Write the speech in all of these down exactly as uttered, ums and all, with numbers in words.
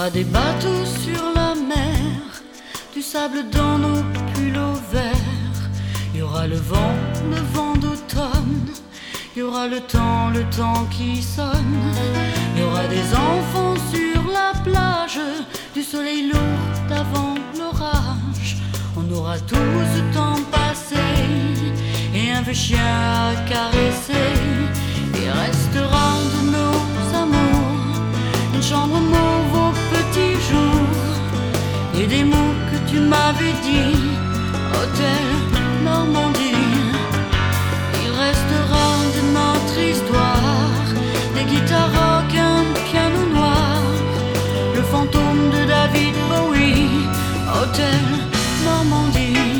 aura des bateaux sur la mer, du sable dans nos pulls verts. Il y aura le vent, le vent d'automne. Il y aura le temps, le temps qui sonne. Il y aura des enfants sur la plage, du soleil lourd d'avant l'orage. On aura tout ce temps passé et un vieux chien à caresser. Il restera de nos amours une chambre mauve aux petits jours et des mots que tu m'avais dit, hôtel Normandie. Il restera de notre histoire des guitares rock, un piano noir, le fantôme de David Bowie, hôtel Normandie.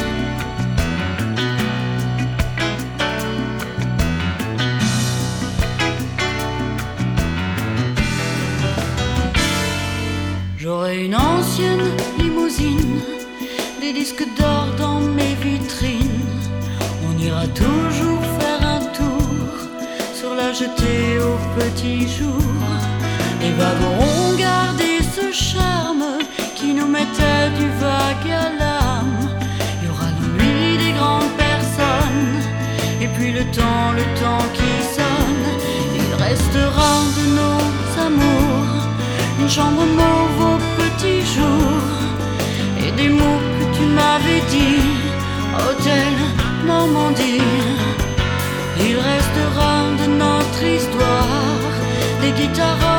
J'aurai une ancienne limousine, des disques d'or dans mes vitrines. On ira toujours faire un tour sur la jetée au petit jour. Les wagons auront gardé ce charme qui nous mettait du vague à l'âme. Il y aura l'ennui des grandes personnes et puis le temps, le temps qui sonne. Il restera de nos amours une chambre mauve au petit jour et des mots que tu m'avais dit, hôtel Normandie. Il restera de notre histoire des guitares